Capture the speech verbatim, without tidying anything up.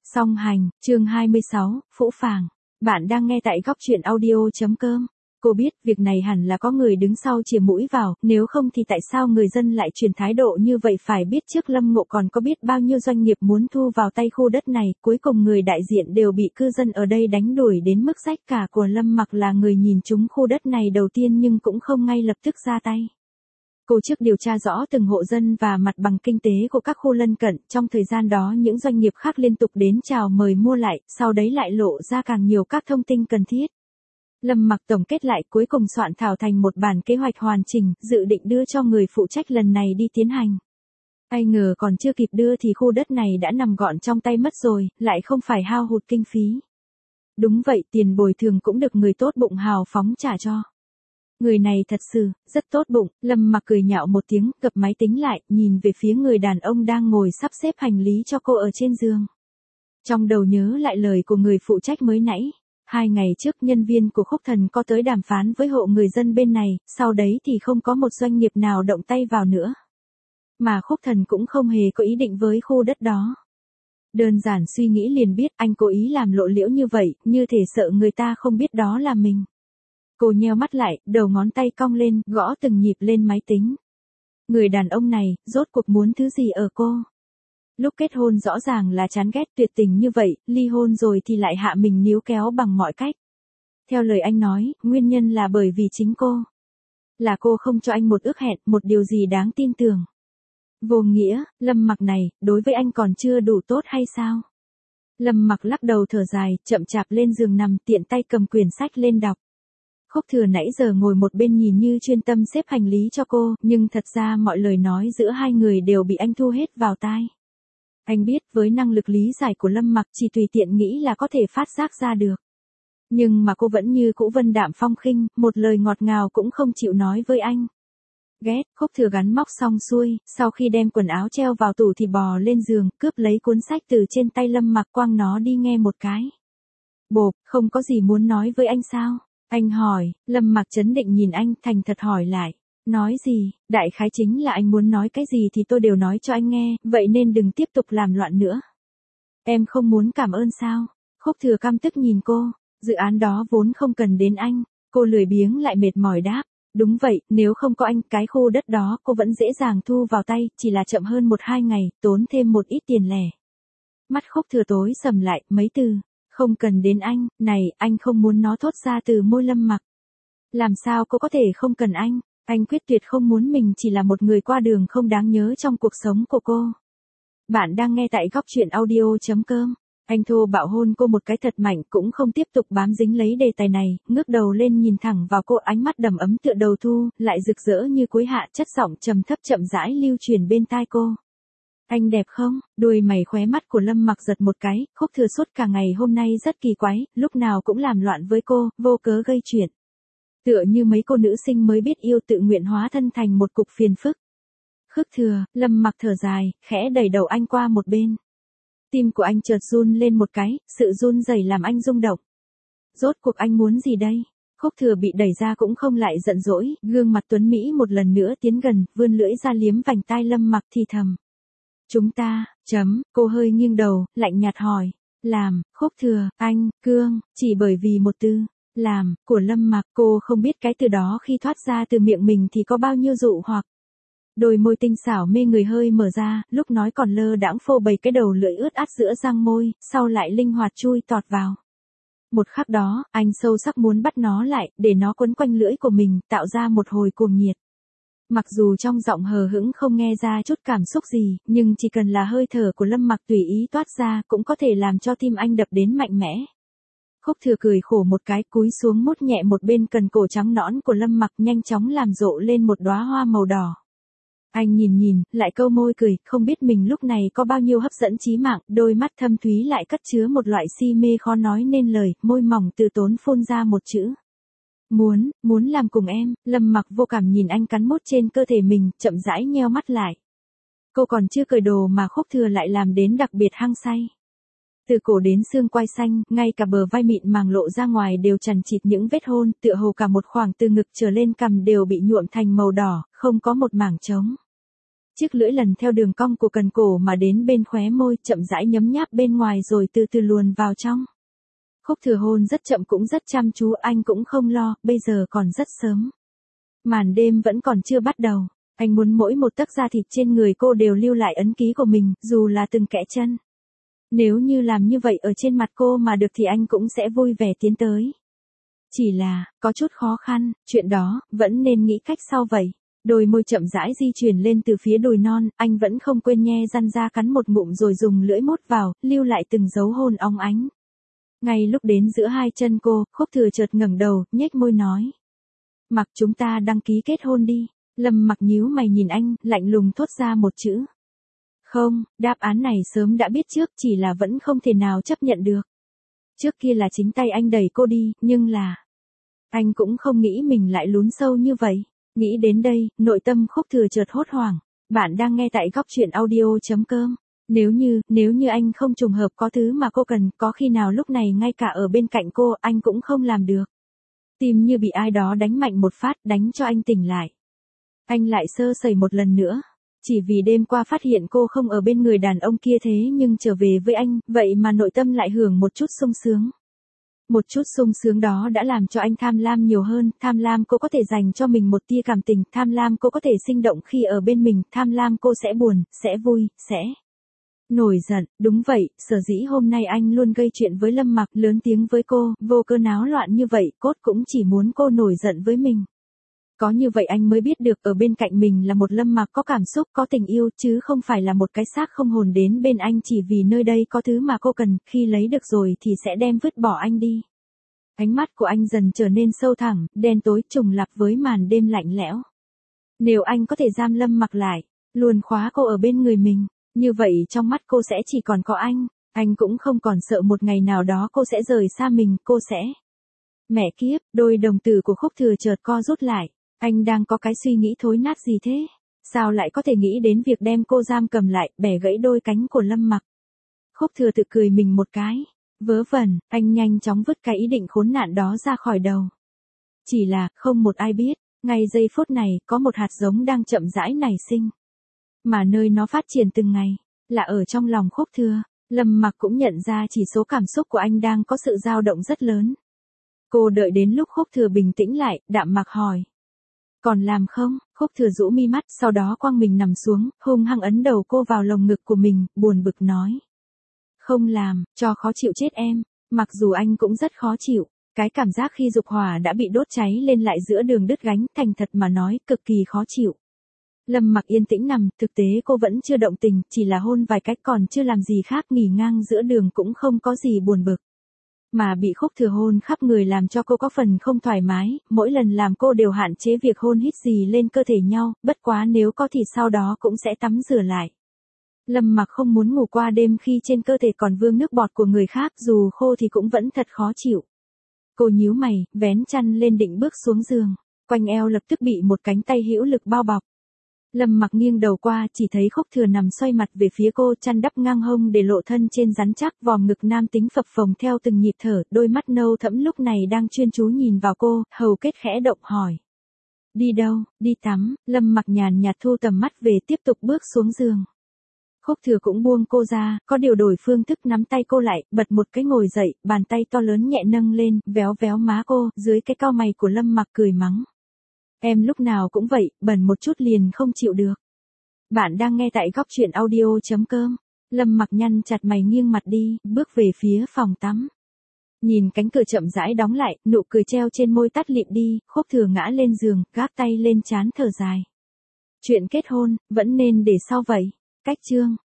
Song hành, chương hai mươi sáu, phũ phàng. Bạn đang nghe tại góc truyện audio.com. Cô biết việc này hẳn là có người đứng sau chìa mũi vào, nếu không thì tại sao người dân lại chuyển thái độ như vậy. Phải biết trước Lâm Ngộ còn có biết bao nhiêu doanh nghiệp muốn thu vào tay khu đất này, cuối cùng người đại diện đều bị cư dân ở đây đánh đuổi đến mức rách cả. Của Lâm Mặc là người nhìn trúng khu đất này đầu tiên nhưng cũng không ngay lập tức ra tay. Cô trước điều tra rõ từng hộ dân và mặt bằng kinh tế của các khu lân cận, trong thời gian đó những doanh nghiệp khác liên tục đến chào mời mua lại, sau đấy lại lộ ra càng nhiều các thông tin cần thiết. Lâm Mặc tổng kết lại, cuối cùng soạn thảo thành một bản kế hoạch hoàn chỉnh, dự định đưa cho người phụ trách lần này đi tiến hành. Ai ngờ còn chưa kịp đưa thì khu đất này đã nằm gọn trong tay mất rồi, lại không phải hao hụt kinh phí. Đúng vậy, tiền bồi thường cũng được người tốt bụng hào phóng trả cho. Người này thật sự, rất tốt bụng. Lâm Mặc cười nhạo một tiếng, cập máy tính lại, nhìn về phía người đàn ông đang ngồi sắp xếp hành lý cho cô ở trên giường. Trong đầu nhớ lại lời của người phụ trách mới nãy. Hai ngày trước nhân viên của Khúc Thần có tới đàm phán với hộ người dân bên này, sau đấy thì không có một doanh nghiệp nào động tay vào nữa. Mà Khúc Thần cũng không hề có ý định với khu đất đó. Đơn giản suy nghĩ liền biết anh cố ý làm lộ liễu như vậy, như thể sợ người ta không biết đó là mình. Cô nheo mắt lại, đầu ngón tay cong lên, gõ từng nhịp lên máy tính. Người đàn ông này, rốt cuộc muốn thứ gì ở cô? Lúc kết hôn rõ ràng là chán ghét tuyệt tình như vậy, ly hôn rồi thì lại hạ mình níu kéo bằng mọi cách. Theo lời anh nói, nguyên nhân là bởi vì chính cô. Là cô không cho anh một ước hẹn, một điều gì đáng tin tưởng. Vô nghĩa, Lâm Mặc này, đối với anh còn chưa đủ tốt hay sao? Lâm Mặc lắc đầu thở dài, chậm chạp lên giường nằm, tiện tay cầm quyển sách lên đọc. Khúc Thừa nãy giờ ngồi một bên nhìn như chuyên tâm xếp hành lý cho cô, nhưng thật ra mọi lời nói giữa hai người đều bị anh thu hết vào tai. Anh biết với năng lực lý giải của Lâm Mặc chỉ tùy tiện nghĩ là có thể phát giác ra được. Nhưng mà cô vẫn như cũ vân đạm phong khinh, một lời ngọt ngào cũng không chịu nói với anh. Ghét, Khúc Thừa gắn móc xong xuôi, sau khi đem quần áo treo vào tủ thì bò lên giường, cướp lấy cuốn sách từ trên tay Lâm Mặc quăng nó đi nghe một cái. Bộp, không có gì muốn nói với anh sao? Anh hỏi. Lâm Mặc trấn định nhìn anh, thành thật hỏi lại. Nói gì? Đại khái chính là anh muốn nói cái gì thì tôi đều nói cho anh nghe, vậy nên đừng tiếp tục làm loạn nữa. Em không muốn cảm ơn sao? Khúc Thừa căm tức nhìn cô. Dự án đó vốn không cần đến anh. Cô lười biếng lại mệt mỏi đáp. Đúng vậy, nếu không có anh, cái khu đất đó cô vẫn dễ dàng thu vào tay, chỉ là chậm hơn một hai ngày, tốn thêm một ít tiền lẻ. Mắt Khúc Thừa tối sầm lại, mấy từ. Không cần đến anh, này, anh không muốn nó thốt ra từ môi Lâm Mặc. Làm sao cô có thể không cần anh? Anh quyết tuyệt không muốn mình chỉ là một người qua đường không đáng nhớ trong cuộc sống của cô. Bạn đang nghe tại góc truyện audio.com. Anh thô bạo hôn cô một cái thật mạnh, cũng không tiếp tục bám dính lấy đề tài này, ngước đầu lên nhìn thẳng vào cô, ánh mắt đầm ấm tựa đầu thu, lại rực rỡ như cuối hạ, chất giọng trầm thấp chậm rãi lưu truyền bên tai cô. Anh đẹp không? Đuôi mày khóe mắt của Lâm Mặc giật một cái, Khúc Thừa suốt cả ngày hôm nay rất kỳ quái, lúc nào cũng làm loạn với cô, vô cớ gây chuyện. Tựa như mấy cô nữ sinh mới biết yêu tự nguyện hóa thân thành một cục phiền phức. Khúc Thừa, Lâm Mặc thở dài, khẽ đẩy đầu anh qua một bên. Tim của anh chợt run lên một cái, sự run rẩy làm anh rung động. Rốt cuộc anh muốn gì đây? Khúc Thừa bị đẩy ra cũng không lại giận dỗi, gương mặt tuấn Mỹ một lần nữa tiến gần, vươn lưỡi ra liếm vành tai Lâm Mặc thì thầm. Chúng ta, chấm, cô hơi nghiêng đầu, lạnh nhạt hỏi. Làm, Khúc Thừa, anh, cương, chỉ bởi vì một từ, làm, của Lâm Mặc, cô không biết cái từ đó khi thoát ra từ miệng mình thì có bao nhiêu dụ hoặc. Đôi môi tinh xảo mê người hơi mở ra, lúc nói còn lơ đãng phô bày cái đầu lưỡi ướt át giữa răng môi, sau lại linh hoạt chui tọt vào. Một khắc đó, anh sâu sắc muốn bắt nó lại, để nó quấn quanh lưỡi của mình, tạo ra một hồi cuồng nhiệt. Mặc dù trong giọng hờ hững không nghe ra chút cảm xúc gì, nhưng chỉ cần là hơi thở của Lâm Mặc tùy ý toát ra, cũng có thể làm cho tim anh đập đến mạnh mẽ. Khúc Thừa cười khổ một cái, cúi xuống mút nhẹ một bên cần cổ trắng nõn của Lâm Mặc, nhanh chóng làm rộ lên một đóa hoa màu đỏ. Anh nhìn nhìn, lại câu môi cười, không biết mình lúc này có bao nhiêu hấp dẫn chí mạng, đôi mắt thâm thúy lại cất chứa một loại si mê khó nói nên lời, môi mỏng từ tốn phun ra một chữ. Muốn, muốn làm cùng em. Lâm Mặc vô cảm nhìn anh cắn mút trên cơ thể mình, chậm rãi nheo mắt lại. Cô còn chưa cởi đồ mà Khúc Thừa lại làm đến đặc biệt hăng say. Từ cổ đến xương quai xanh, ngay cả bờ vai mịn màng lộ ra ngoài đều chằng chịt những vết hôn, tựa hồ cả một khoảng từ ngực trở lên cằm đều bị nhuộm thành màu đỏ, không có một mảng trống. Chiếc lưỡi lần theo đường cong của cần cổ mà đến bên khóe môi, chậm rãi nhấm nháp bên ngoài rồi từ từ luồn vào trong. Khúc Thừa hôn rất chậm cũng rất chăm chú, anh cũng không lo, bây giờ còn rất sớm. Màn đêm vẫn còn chưa bắt đầu, anh muốn mỗi một tấc da thịt trên người cô đều lưu lại ấn ký của mình, dù là từng kẽ chân. Nếu như làm như vậy ở trên mặt cô mà được thì anh cũng sẽ vui vẻ tiến tới. Chỉ là, có chút khó khăn, chuyện đó, vẫn nên nghĩ cách sau vậy. Đôi môi chậm rãi di chuyển lên từ phía đùi non, anh vẫn không quên nhe răng ra cắn một ngụm rồi dùng lưỡi mút vào, lưu lại từng dấu hôn óng ánh. Ngay lúc đến giữa hai chân cô, Khúc Thừa chợt ngẩng đầu, nhếch môi nói. Mặc chúng ta đăng ký kết hôn đi. Lâm Mặc nhíu mày nhìn anh, lạnh lùng thốt ra một chữ. Không, đáp án này sớm đã biết trước, chỉ là vẫn không thể nào chấp nhận được. Trước kia là chính tay anh đẩy cô đi, nhưng là... Anh cũng không nghĩ mình lại lún sâu như vậy. Nghĩ đến đây, nội tâm Khúc Thừa chợt hốt hoảng. Bạn đang nghe tại góc truyện audio chấm com. Nếu như, nếu như anh không trùng hợp có thứ mà cô cần, có khi nào lúc này ngay cả ở bên cạnh cô, anh cũng không làm được. Tim như bị ai đó đánh mạnh một phát, đánh cho anh tỉnh lại. Anh lại sơ sẩy một lần nữa. Chỉ vì đêm qua phát hiện cô không ở bên người đàn ông kia thế nhưng trở về với anh, vậy mà nội tâm lại hưởng một chút sung sướng. Một chút sung sướng đó đã làm cho anh tham lam nhiều hơn, tham lam cô có thể dành cho mình một tia cảm tình, tham lam cô có thể sinh động khi ở bên mình, tham lam cô sẽ buồn, sẽ vui, sẽ nổi giận. Đúng vậy, sở dĩ hôm nay anh luôn gây chuyện với Lâm Mặc, lớn tiếng với cô, vô cơ náo loạn như vậy, cốt cũng chỉ muốn cô nổi giận với mình. Có như vậy anh mới biết được ở bên cạnh mình là một Lâm Mặc có cảm xúc, có tình yêu, chứ không phải là một cái xác không hồn đến bên anh chỉ vì nơi đây có thứ mà cô cần, khi lấy được rồi thì sẽ đem vứt bỏ anh đi. Ánh mắt của anh dần trở nên sâu thẳm, đen tối trùng lặp với màn đêm lạnh lẽo. Nếu anh có thể giam Lâm Mặc lại, luôn khóa cô ở bên người mình, như vậy trong mắt cô sẽ chỉ còn có anh, anh cũng không còn sợ một ngày nào đó cô sẽ rời xa mình, cô sẽ... Mẹ kiếp, đôi đồng tử của Khúc Thừa chợt co rút lại. Anh đang có cái suy nghĩ thối nát gì thế? Sao lại có thể nghĩ đến việc đem cô giam cầm lại, bẻ gãy đôi cánh của Lâm Mặc? Khúc Thừa tự cười mình một cái. Vớ vẩn, anh nhanh chóng vứt cái ý định khốn nạn đó ra khỏi đầu. Chỉ là, không một ai biết, ngay giây phút này, có một hạt giống đang chậm rãi nảy sinh. Mà nơi nó phát triển từng ngày, là ở trong lòng Khúc Thừa. Lâm Mặc cũng nhận ra chỉ số cảm xúc của anh đang có sự dao động rất lớn. Cô đợi đến lúc Khúc Thừa bình tĩnh lại, đạm mạc hỏi. Còn làm không? Khúc Thừa rũ mi mắt, sau đó quăng mình nằm xuống, hung hăng ấn đầu cô vào lồng ngực của mình, buồn bực nói. Không làm, cho khó chịu chết em. Mặc dù anh cũng rất khó chịu, cái cảm giác khi dục hỏa đã bị đốt cháy lên lại giữa đường đứt gánh, thành thật mà nói, cực kỳ khó chịu. Lâm Mặc yên tĩnh nằm, thực tế cô vẫn chưa động tình, chỉ là hôn vài cách còn chưa làm gì khác, nghỉ ngang giữa đường cũng không có gì buồn bực. Mà bị Khúc Thừa hôn khắp người làm cho cô có phần không thoải mái, mỗi lần làm cô đều hạn chế việc hôn hít gì lên cơ thể nhau, bất quá nếu có thì sau đó cũng sẽ tắm rửa lại. Lâm Mặc không muốn ngủ qua đêm khi trên cơ thể còn vương nước bọt của người khác, dù khô thì cũng vẫn thật khó chịu. Cô nhíu mày, vén chăn lên định bước xuống giường, quanh eo lập tức bị một cánh tay hữu lực bao bọc. Lâm Mặc nghiêng đầu qua, chỉ thấy Khúc Thừa nằm xoay mặt về phía cô, chăn đắp ngang hông để lộ thân trên rắn chắc, vòm ngực nam tính phập phồng theo từng nhịp thở, đôi mắt nâu thẫm lúc này đang chuyên chú nhìn vào cô, hầu kết khẽ động hỏi. Đi đâu? Đi tắm. Lâm Mặc nhàn nhạt thu tầm mắt về, tiếp tục bước xuống giường. Khúc Thừa cũng buông cô ra, có điều đổi phương thức nắm tay cô lại, bật một cái ngồi dậy, bàn tay to lớn nhẹ nâng lên, véo véo má cô, dưới cái cau mày của Lâm Mặc cười mắng. Em lúc nào cũng vậy, bẩn một chút liền không chịu được. Bạn đang nghe tại góc truyện audio chấm com. Lâm Mặc nhăn chặt mày nghiêng mặt đi, bước về phía phòng tắm. Nhìn cánh cửa chậm rãi đóng lại, nụ cười treo trên môi tắt lịm đi, Khúc Thừa ngã lên giường, gác tay lên trán thở dài. Chuyện kết hôn, vẫn nên để sau vậy. Cách chương.